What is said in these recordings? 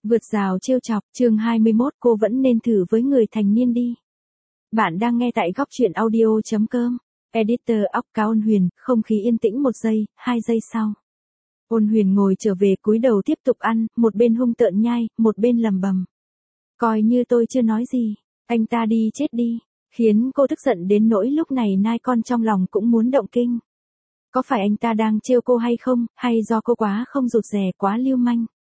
Vượt rào trêu chọc, chương 21 cô vẫn nên thử với người thành niên đi. Bạn đang nghe tại góc truyện audio.com. Editor óc cao Ôn Huyền, không khí yên tĩnh 1 giây, 2 giây sau. Ôn Huyền ngồi trở về cúi đầu tiếp tục ăn, một bên hung tợn nhai, một bên lầm bầm. Coi như tôi chưa nói gì, anh ta đi chết đi, khiến cô tức giận đến nỗi lúc này nai con trong lòng cũng muốn động kinh. Có phải anh ta đang trêu cô hay không, hay do cô quá không rụt rè quá lưu manh?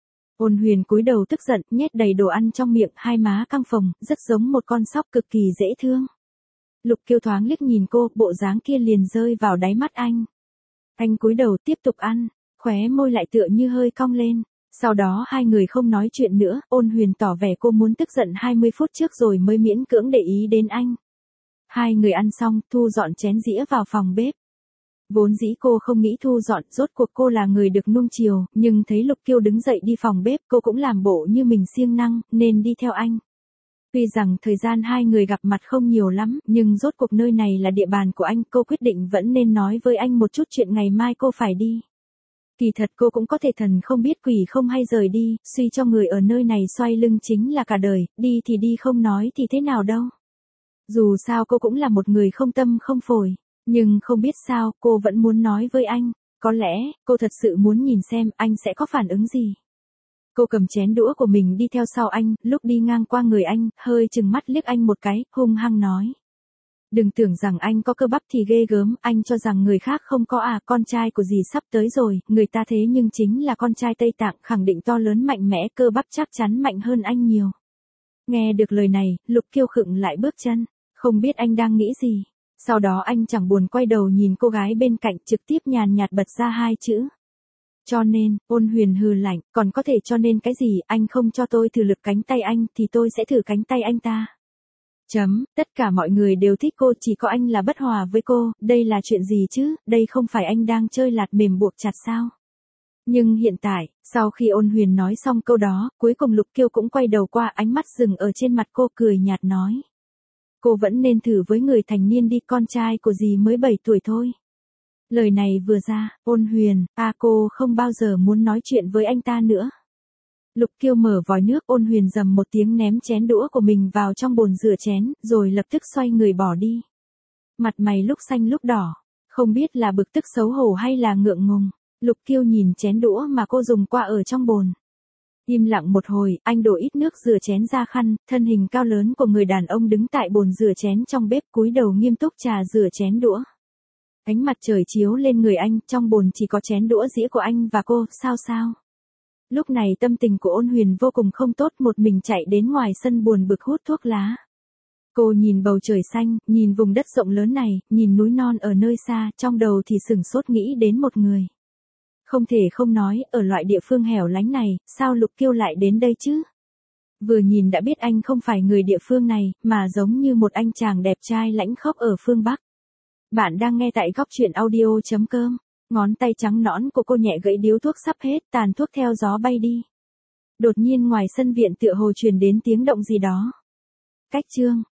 Ôn Huyền cúi đầu tức giận, nhét đầy đồ ăn trong miệng, hai má căng phồng, rất giống một con sóc cực kỳ dễ thương. Lục Kiêu thoáng liếc nhìn cô, bộ dáng kia liền rơi vào đáy mắt anh. Anh cúi đầu tiếp tục ăn, khóe môi lại tựa như hơi cong lên. Sau đó hai người không nói chuyện nữa, Ôn Huyền tỏ vẻ cô muốn tức giận 20 phút trước rồi mới miễn cưỡng để ý đến anh. Hai người ăn xong, thu dọn chén dĩa vào phòng bếp. Vốn dĩ cô không nghĩ thu dọn, rốt cuộc cô là người được nuông chiều, nhưng thấy Lục Kiêu đứng dậy đi phòng bếp, cô cũng làm bộ như mình siêng năng, nên đi theo anh. Tuy rằng thời gian hai người gặp mặt không nhiều lắm, nhưng rốt cuộc nơi này là địa bàn của anh, cô quyết định vẫn nên nói với anh một chút chuyện ngày mai cô phải đi. Kỳ thật cô cũng có thể thần không biết quỷ không hay rời đi, suy cho người ở nơi này xoay lưng chính là cả đời, đi thì đi không nói thì thế nào đâu. Dù sao cô cũng là một người không tâm không phổi. Nhưng không biết sao, cô vẫn muốn nói với anh, có lẽ, cô thật sự muốn nhìn xem anh sẽ có phản ứng gì. Cô cầm chén đũa của mình đi theo sau anh, lúc đi ngang qua người anh, hơi chừng mắt liếc anh một cái, hung hăng nói. Đừng tưởng rằng anh có cơ bắp thì ghê gớm, anh cho rằng người khác không có à, con trai của dì sắp tới rồi, người ta thế nhưng chính là con trai Tây Tạng, khẳng định to lớn mạnh mẽ, cơ bắp chắc chắn mạnh hơn anh nhiều. Nghe được lời này, Lục Kiêu khựng lại bước chân, không biết anh đang nghĩ gì. Sau đó anh chẳng buồn quay đầu nhìn cô gái bên cạnh, trực tiếp nhàn nhạt bật ra 2 chữ. Cho nên, Ôn Huyền hừ lạnh, còn có thể cho nên cái gì, anh không cho tôi thử lực cánh tay anh, thì tôi sẽ thử cánh tay anh ta. Tất cả mọi người đều thích cô, chỉ có anh là bất hòa với cô, đây là chuyện gì chứ, đây không phải anh đang chơi lạt mềm buộc chặt sao? Nhưng hiện tại, sau khi Ôn Huyền nói xong câu đó, cuối cùng Lục Kiêu cũng quay đầu qua, ánh mắt dừng ở trên mặt cô, cười nhạt nói. Cô vẫn nên thử với người thành niên đi, con trai của dì mới 7 tuổi thôi. Lời này vừa ra, Ôn Huyền, cô không bao giờ muốn nói chuyện với anh ta nữa. Lục Kiêu mở vòi nước, Ôn Huyền rầm một tiếng ném chén đũa của mình vào trong bồn rửa chén, rồi lập tức xoay người bỏ đi. Mặt mày lúc xanh lúc đỏ, không biết là bực tức xấu hổ hay là ngượng ngùng. Lục Kiêu nhìn chén đũa mà cô dùng qua ở trong bồn. Im lặng một hồi, anh đổ ít nước rửa chén ra khăn, thân hình cao lớn của người đàn ông đứng tại bồn rửa chén trong bếp, cúi đầu nghiêm túc trà rửa chén đũa. Ánh mặt trời chiếu lên người anh, trong bồn chỉ có chén đũa dĩa của anh và cô, sao? Lúc này tâm tình của Ôn Huyền vô cùng không tốt, một mình chạy đến ngoài sân buồn bực hút thuốc lá. Cô nhìn bầu trời xanh, nhìn vùng đất rộng lớn này, nhìn núi non ở nơi xa, trong đầu thì sửng sốt nghĩ đến một người. Không thể không nói, ở loại địa phương hẻo lánh này, sao Lục Kiêu lại đến đây chứ? Vừa nhìn đã biết anh không phải người địa phương này, mà giống như một anh chàng đẹp trai lãnh khốc ở phương Bắc. Bạn đang nghe tại góc truyện audio.com. Ngón tay trắng nõn của cô nhẹ gãy điếu thuốc sắp hết, tàn thuốc theo gió bay đi. Đột nhiên ngoài sân viện tựa hồ truyền đến tiếng động gì đó. Cách chương